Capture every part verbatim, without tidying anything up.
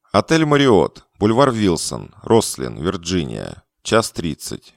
Отель «Мариот», бульвар Вилсон, Рослин, Вирджиния. Час тридцать.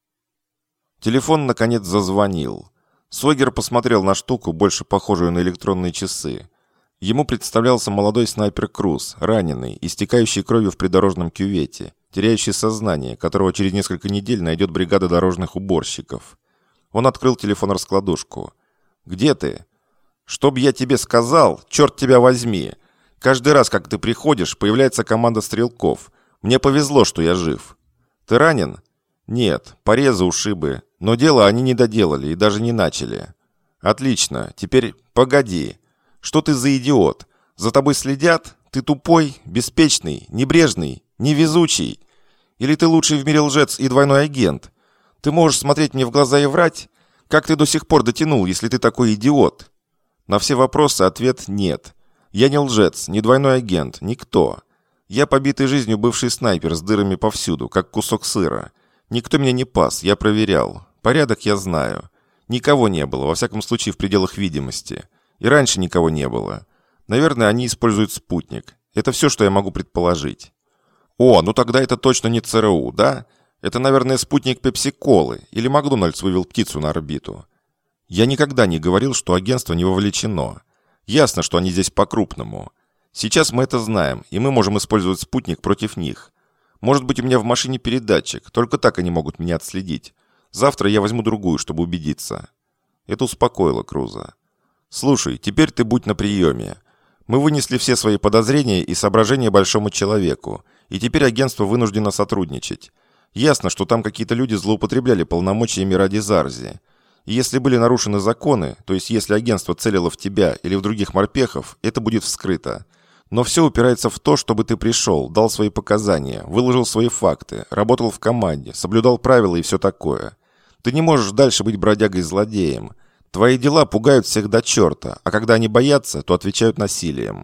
Телефон, наконец, зазвонил. Сойгер посмотрел на штуку, больше похожую на электронные часы. Ему представлялся молодой снайпер Круз, раненый, истекающий кровью в придорожном кювете, теряющий сознание, которого через несколько недель найдет бригада дорожных уборщиков. Он открыл телефон-раскладушку. «Где ты?» «Чтоб я тебе сказал, черт тебя возьми! Каждый раз, как ты приходишь, появляется команда стрелков. Мне повезло, что я жив». «Ты ранен?» «Нет, порезы, ушибы. Но дело они не доделали и даже не начали». «Отлично. Теперь погоди. Что ты за идиот? За тобой следят? Ты тупой, беспечный, небрежный, невезучий? Или ты лучший в мире лжец и двойной агент? Ты можешь смотреть мне в глаза и врать? Как ты до сих пор дотянул, если ты такой идиот?» На все вопросы ответ «нет». Я не лжец, не двойной агент, никто. Я побитый жизнью бывший снайпер с дырами повсюду, как кусок сыра. Никто меня не пас, я проверял. Порядок я знаю. Никого не было, во всяком случае в пределах видимости. И раньше никого не было. Наверное, они используют спутник. Это все, что я могу предположить. О, ну тогда это точно не ЦРУ, да? Это, наверное, спутник Пепси-колы. Или Макдональдс вывел птицу на орбиту. Я никогда не говорил, что агентство не вовлечено. Ясно, что они здесь по-крупному. Сейчас мы это знаем, и мы можем использовать спутник против них. Может быть, у меня в машине передатчик, только так они могут меня отследить. Завтра я возьму другую, чтобы убедиться». Это успокоило Круза. «Слушай, теперь ты будь на приеме. Мы вынесли все свои подозрения и соображения большому человеку, и теперь агентство вынуждено сотрудничать. Ясно, что там какие-то люди злоупотребляли полномочиями ради Зарзи. И если были нарушены законы, то есть если агентство целило в тебя или в других морпехов, это будет вскрыто. Но все упирается в то, чтобы ты пришел, дал свои показания, выложил свои факты, работал в команде, соблюдал правила и все такое. Ты не можешь дальше быть бродягой-злодеем. Твои дела пугают всех до черта, а когда они боятся, то отвечают насилием.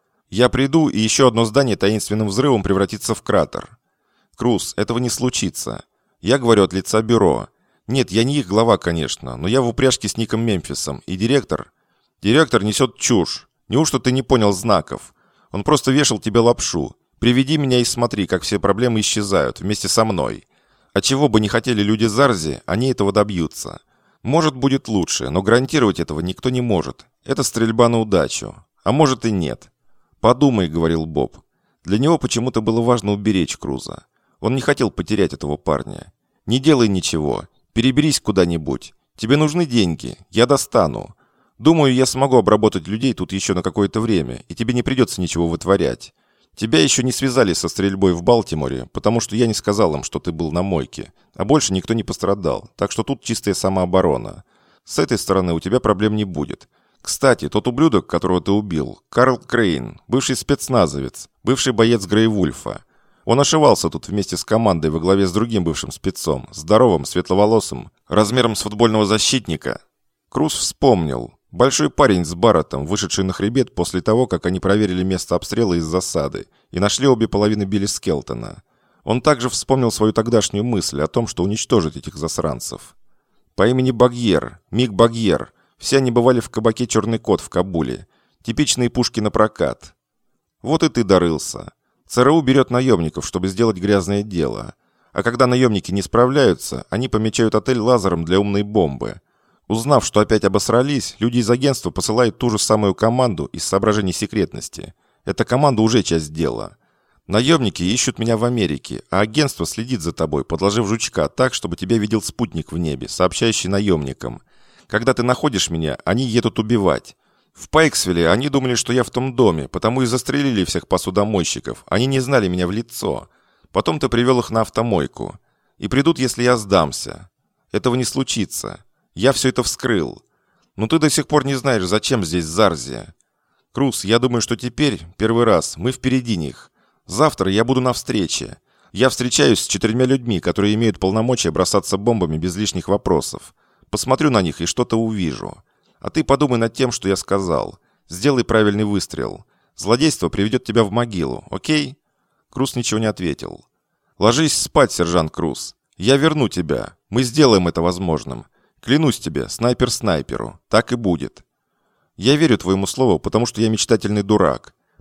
Я приду, и еще одно здание таинственным взрывом превратится в кратер. Круз, этого не случится. Я говорю от лица бюро. Нет, я не их глава, конечно, но я в упряжке с Ником Мемфисом, и директор... Директор несет чушь. Неужто ты не понял знаков? Он просто вешал тебе лапшу. Приведи меня и смотри, как все проблемы исчезают вместе со мной. А чего бы не хотели люди Зарзи, они этого добьются. Может, будет лучше, но гарантировать этого никто не может. Это стрельба на удачу. А может и нет. «Подумай», — говорил Боб. Для него почему-то было важно уберечь Круза. Он не хотел потерять этого парня. «Не делай ничего. Переберись куда-нибудь. Тебе нужны деньги. Я достану. Думаю, я смогу обработать людей тут еще на какое-то время, и тебе не придется ничего вытворять. Тебя еще не связали со стрельбой в Балтиморе, потому что я не сказал им, что ты был на мойке, а больше никто не пострадал, так что тут чистая самооборона. С этой стороны у тебя проблем не будет. Кстати, тот ублюдок, которого ты убил, Карл Крейн, бывший спецназовец, бывший боец Грейвульфа. Он ошивался тут вместе с командой во главе с другим бывшим спецом, здоровым, светловолосым, размером с футбольного защитника. Круз вспомнил. Большой парень с Барреттом, вышедший на хребет после того, как они проверили место обстрела из засады и нашли обе половины Билли Скелтона. Он также вспомнил свою тогдашнюю мысль о том, что уничтожить этих засранцев. По имени Багьер, Мик Багьер. Все они бывали в кабаке «Черный кот» в Кабуле. Типичные пушки на прокат. Вот и ты дорылся. ЦРУ берет наемников, чтобы сделать грязное дело. А когда наемники не справляются, они помечают отель лазером для умной бомбы. Узнав, что опять обосрались, люди из агентства посылают ту же самую команду из соображений секретности. Эта команда уже часть дела. Наемники ищут меня в Америке, а агентство следит за тобой, подложив жучка так, чтобы тебя видел спутник в небе, сообщающий наемникам. Когда ты находишь меня, они едут убивать. В Пайксвилле они думали, что я в том доме, потому и застрелили всех посудомойщиков. Они не знали меня в лицо. Потом ты привел их на автомойку. И придут, если я сдамся. Этого не случится. Я все это вскрыл. Но ты до сих пор не знаешь, зачем здесь Зарзи. Круз, я думаю, что теперь, первый раз, мы впереди них. Завтра я буду на встрече. Я встречаюсь с четырьмя людьми, которые имеют полномочия бросаться бомбами без лишних вопросов. Посмотрю на них и что-то увижу. А ты подумай над тем, что я сказал. Сделай правильный выстрел. Злодейство приведет тебя в могилу, окей?» Круз ничего не ответил. «Ложись спать, сержант Круз. Я верну тебя. Мы сделаем это возможным. Клянусь тебе, снайпер снайперу. Так и будет. Я верю твоему слову, потому что я мечтательный дурак.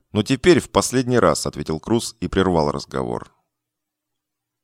«Ну теперь в последний раз», — ответил Круз и прервал разговор.